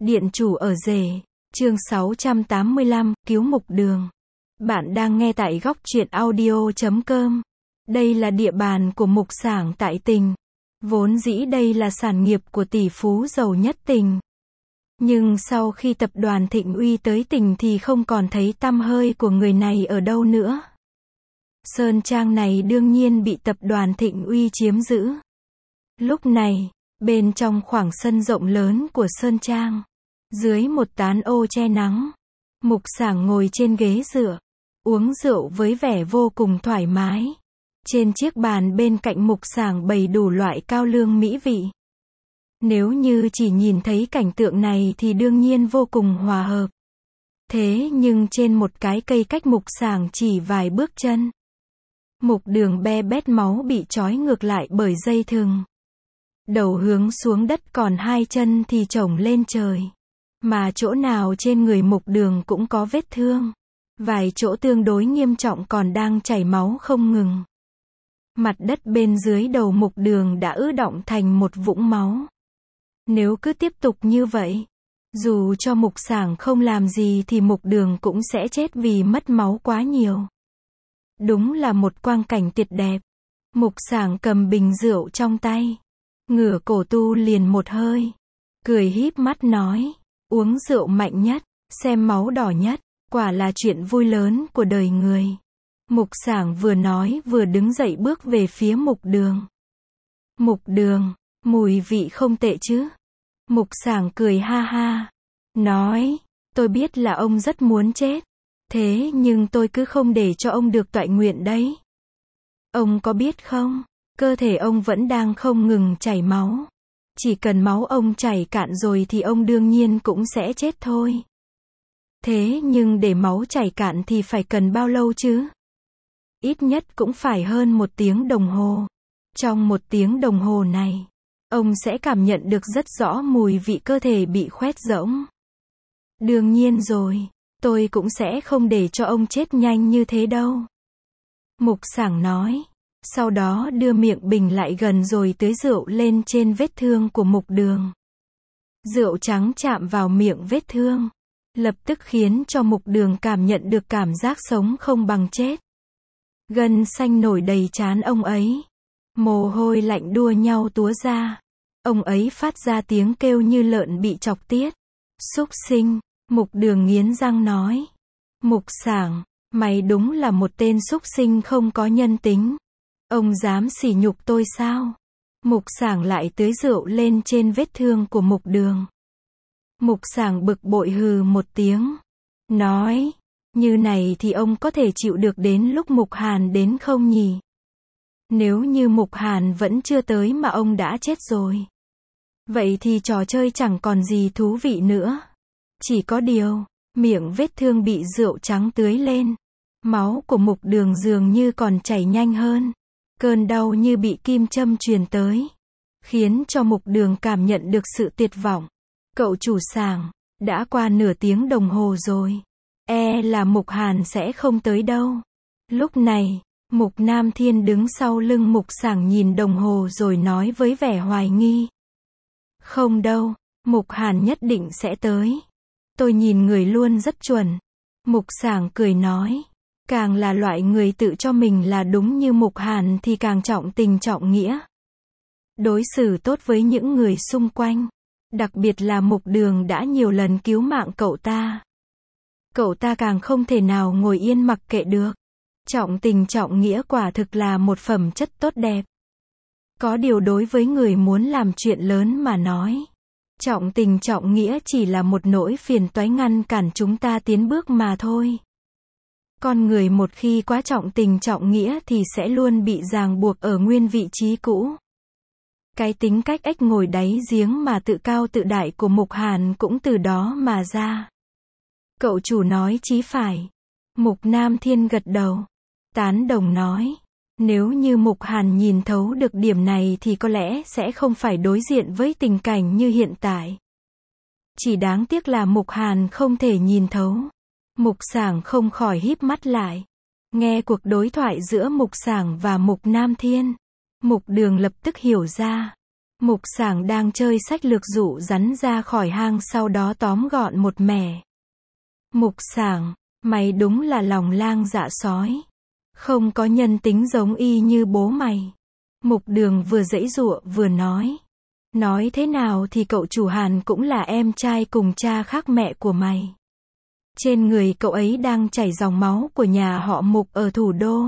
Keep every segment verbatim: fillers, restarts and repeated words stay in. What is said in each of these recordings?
Điện chủ ở rể, chương sáu trăm tám mươi lăm, cứu mục đường. Bạn đang nghe tại góc truyện audio chấm com. Đây là địa bàn của mục sảng tại Tỉnh. Vốn dĩ đây là sản nghiệp của tỷ phú giàu nhất Tỉnh. Nhưng sau khi tập đoàn Thịnh Uy tới Tỉnh thì không còn thấy tăm hơi của người này ở đâu nữa. Sơn trang này đương nhiên bị tập đoàn Thịnh Uy chiếm giữ. Lúc này, bên trong khoảng sân rộng lớn của Sơn Trang, dưới một tán ô che nắng, mục sảng ngồi trên ghế dựa, uống rượu với vẻ vô cùng thoải mái. Trên chiếc bàn bên cạnh mục sảng bày đủ loại cao lương mỹ vị. Nếu như chỉ nhìn thấy cảnh tượng này thì đương nhiên vô cùng hòa hợp. Thế nhưng trên một cái cây cách mục sảng chỉ vài bước chân, mục đường be bét máu bị trói ngược lại bởi dây thừng. Đầu hướng xuống đất còn hai chân thì chổng lên trời. Mà chỗ nào trên người mục đường cũng có vết thương. Vài chỗ tương đối nghiêm trọng còn đang chảy máu không ngừng. Mặt đất bên dưới đầu mục đường đã ứ đọng thành một vũng máu. Nếu cứ tiếp tục như vậy, dù cho mục sảng không làm gì thì mục đường cũng sẽ chết vì mất máu quá nhiều. Đúng là một quang cảnh tuyệt đẹp. Mục sảng cầm bình rượu trong tay, ngửa cổ tu liền một hơi, cười híp mắt nói, uống rượu mạnh nhất, xem máu đỏ nhất, quả là chuyện vui lớn của đời người. Mục sảng vừa nói vừa đứng dậy bước về phía mục đường. Mục đường, mùi vị không tệ chứ? Mục sảng cười ha ha, nói, tôi biết là ông rất muốn chết, thế nhưng tôi cứ không để cho ông được toại nguyện đấy. Ông có biết không? Cơ thể ông vẫn đang không ngừng chảy máu. Chỉ cần máu ông chảy cạn rồi thì ông đương nhiên cũng sẽ chết thôi. Thế nhưng để máu chảy cạn thì phải cần bao lâu chứ? Ít nhất cũng phải hơn một tiếng đồng hồ. Trong một tiếng đồng hồ này, ông sẽ cảm nhận được rất rõ mùi vị cơ thể bị khoét rỗng. Đương nhiên rồi, tôi cũng sẽ không để cho ông chết nhanh như thế đâu. Mục sảng nói. Sau đó đưa miệng bình lại gần rồi tưới rượu lên trên vết thương của mục đường. Rượu trắng chạm vào miệng vết thương, lập tức khiến cho mục đường cảm nhận được cảm giác sống không bằng chết. Gân xanh nổi đầy trán ông ấy. Mồ hôi lạnh đua nhau túa ra. Ông ấy phát ra tiếng kêu như lợn bị chọc tiết. Súc sinh, mục đường nghiến răng nói. Mục sảng, mày đúng là một tên súc sinh không có nhân tính. Ông dám sỉ nhục tôi sao? Mục sảng lại tưới rượu lên trên vết thương của mục đường. Mục sảng bực bội hừ một tiếng. Nói, như này thì ông có thể chịu được đến lúc Mục Hàn đến không nhỉ? Nếu như Mục Hàn vẫn chưa tới mà ông đã chết rồi, vậy thì trò chơi chẳng còn gì thú vị nữa. Chỉ có điều, miệng vết thương bị rượu trắng tưới lên. Máu của mục đường dường như còn chảy nhanh hơn. Cơn đau như bị kim châm truyền tới, khiến cho mục đường cảm nhận được sự tuyệt vọng. Cậu chủ sảng, đã qua nửa tiếng đồng hồ rồi. E là Mục Hàn sẽ không tới đâu. Lúc này, Mục Nam Thiên đứng sau lưng Mục sảng nhìn đồng hồ rồi nói với vẻ hoài nghi. Không đâu, Mục Hàn nhất định sẽ tới. Tôi nhìn người luôn rất chuẩn. Mục sảng cười nói. Càng là loại người tự cho mình là đúng như Mục Hàn thì càng trọng tình trọng nghĩa. Đối xử tốt với những người xung quanh. Đặc biệt là Mục Đường đã nhiều lần cứu mạng cậu ta. Cậu ta càng không thể nào ngồi yên mặc kệ được. Trọng tình trọng nghĩa quả thực là một phẩm chất tốt đẹp. Có điều đối với người muốn làm chuyện lớn mà nói, trọng tình trọng nghĩa chỉ là một nỗi phiền toái ngăn cản chúng ta tiến bước mà thôi. Con người một khi quá trọng tình trọng nghĩa thì sẽ luôn bị ràng buộc ở nguyên vị trí cũ. Cái tính cách ếch ngồi đáy giếng mà tự cao tự đại của Mục Hàn cũng từ đó mà ra. Cậu chủ nói chí phải. Mục Nam Thiên gật đầu, tán đồng nói. Nếu như Mục Hàn nhìn thấu được điểm này thì có lẽ sẽ không phải đối diện với tình cảnh như hiện tại. Chỉ đáng tiếc là Mục Hàn không thể nhìn thấu. Mục sảng không khỏi híp mắt lại. Nghe cuộc đối thoại giữa Mục sảng và Mục Nam Thiên, Mục đường lập tức hiểu ra. Mục Sảng đang chơi sách lược dụ rắn ra khỏi hang sau đó tóm gọn một mẻ. Mục Sảng, mày đúng là lòng lang dạ sói. Không có nhân tính giống y như bố mày. Mục Đường vừa giãy giụa vừa nói. Nói thế nào thì cậu chủ Hàn cũng là em trai cùng cha khác mẹ của mày. Trên người cậu ấy đang chảy dòng máu của nhà họ Mục ở thủ đô.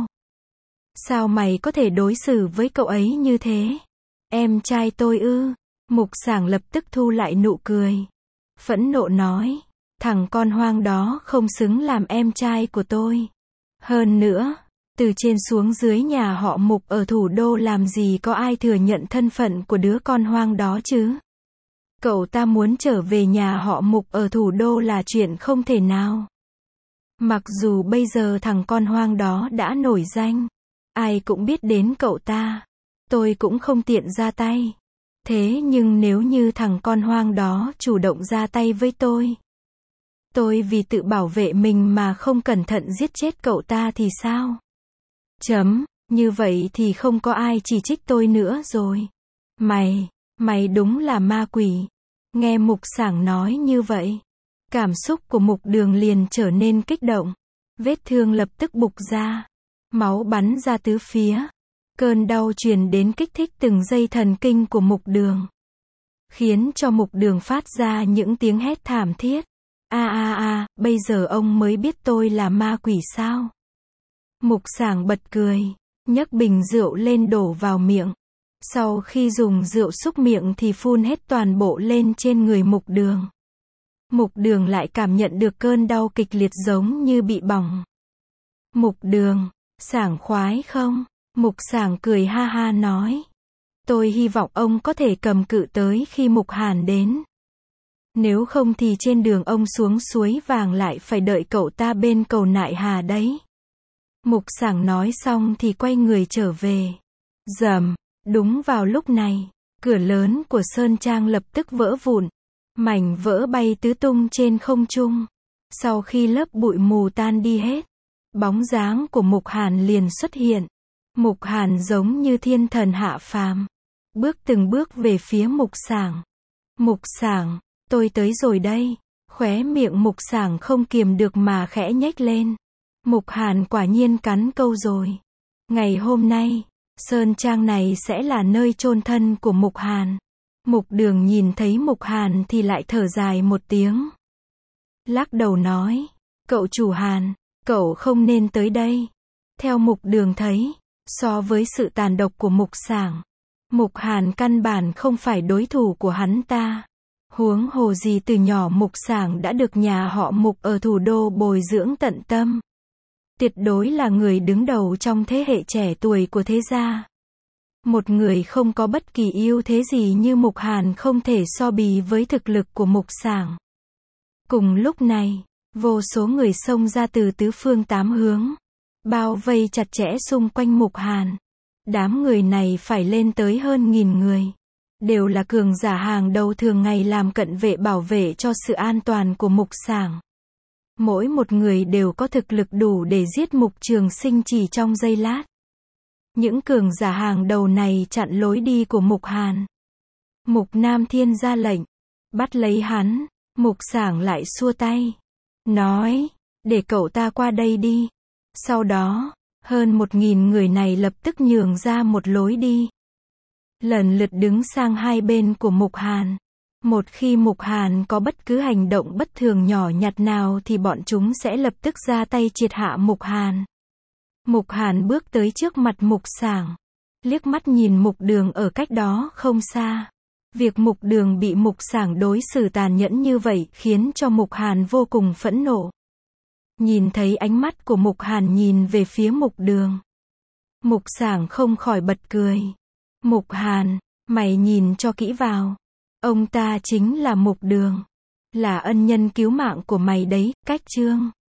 Sao mày có thể đối xử với cậu ấy như thế? Em trai tôi ư? Mục Sảng lập tức thu lại nụ cười. Phẫn nộ nói. Thằng con hoang đó không xứng làm em trai của tôi. Hơn nữa, từ trên xuống dưới nhà họ Mục ở thủ đô làm gì có ai thừa nhận thân phận của đứa con hoang đó chứ? Cậu ta muốn trở về nhà họ Mục ở thủ đô là chuyện không thể nào. Mặc dù bây giờ thằng con hoang đó đã nổi danh, ai cũng biết đến cậu ta, tôi cũng không tiện ra tay. Thế nhưng nếu như thằng con hoang đó chủ động ra tay với tôi, tôi vì tự bảo vệ mình mà không cẩn thận giết chết cậu ta thì sao? Chấm, như vậy thì không có ai chỉ trích tôi nữa rồi. Mày, mày đúng là ma quỷ. Nghe Mục Sảng nói như vậy, cảm xúc của Mục Đường liền trở nên kích động. Vết thương lập tức bục ra, máu bắn ra tứ phía. Cơn đau truyền đến kích thích từng dây thần kinh của Mục Đường, khiến cho Mục Đường phát ra những tiếng hét thảm thiết. A a a, bây giờ ông mới biết tôi là ma quỷ sao? Mục Sảng bật cười, nhấc bình rượu lên đổ vào miệng. Sau khi dùng rượu xúc miệng thì phun hết toàn bộ lên trên người Mục Đường. Mục Đường lại cảm nhận được cơn đau kịch liệt giống như bị bỏng. Mục Đường, sảng khoái không? Mục Sảng cười ha ha nói. Tôi hy vọng ông có thể cầm cự tới khi Mục Hàn đến. Nếu không thì trên đường ông xuống suối vàng lại phải đợi cậu ta bên cầu Nại Hà đấy. Mục Sảng nói xong thì quay người trở về. Rầm, đúng vào lúc này, cửa lớn của Sơn Trang lập tức vỡ vụn. Mảnh vỡ bay tứ tung trên không trung. Sau khi lớp bụi mù tan đi hết, bóng dáng của Mục Hàn liền xuất hiện. Mục Hàn giống như thiên thần hạ phàm, bước từng bước về phía Mục Sảng. Mục Sảng, tôi tới rồi đây. Khóe miệng Mục Sảng không kiềm được mà khẽ nhếch lên. Mục Hàn quả nhiên cắn câu rồi. Ngày hôm nay, Sơn Trang này sẽ là nơi chôn thân của Mục Hàn. Mục Đường nhìn thấy Mục Hàn thì lại thở dài một tiếng. Lắc đầu nói, cậu chủ Hàn, cậu không nên tới đây. Theo Mục Đường thấy, so với sự tàn độc của Mục Sảng, Mục Hàn căn bản không phải đối thủ của hắn ta. Huống hồ gì từ nhỏ Mục Sảng đã được nhà họ Mục ở thủ đô bồi dưỡng tận tâm. Tuyệt đối là người đứng đầu trong thế hệ trẻ tuổi của thế gia. Một người không có bất kỳ ưu thế gì như Mục Hàn không thể so bì với thực lực của Mục Sảng. Cùng lúc này, vô số người xông ra từ tứ phương tám hướng, bao vây chặt chẽ xung quanh Mục Hàn. Đám người này phải lên tới hơn nghìn người. Đều là cường giả hàng đầu thường ngày làm cận vệ bảo vệ cho sự an toàn của Mục Sảng. Mỗi một người đều có thực lực đủ để giết Mục Trường Sinh chỉ trong giây lát. Những cường giả hàng đầu này chặn lối đi của Mục Hàn. Mục Nam Thiên ra lệnh, bắt lấy hắn. Mục Sảng lại xua tay, nói, để cậu ta qua đây đi. Sau đó, hơn một nghìn người này lập tức nhường ra một lối đi, lần lượt đứng sang hai bên của Mục Hàn. Một khi Mục Hàn có bất cứ hành động bất thường nhỏ nhặt nào thì bọn chúng sẽ lập tức ra tay triệt hạ Mục Hàn. Mục Hàn bước tới trước mặt Mục Sảng, liếc mắt nhìn Mục Đường ở cách đó không xa. Việc Mục Đường bị Mục Sảng đối xử tàn nhẫn như vậy khiến cho Mục Hàn vô cùng phẫn nộ. Nhìn thấy ánh mắt của Mục Hàn nhìn về phía Mục Đường, Mục Sảng không khỏi bật cười. Mục Hàn, mày nhìn cho kỹ vào. Ông ta chính là Mục Đường, là ân nhân cứu mạng của mày đấy, cách chương.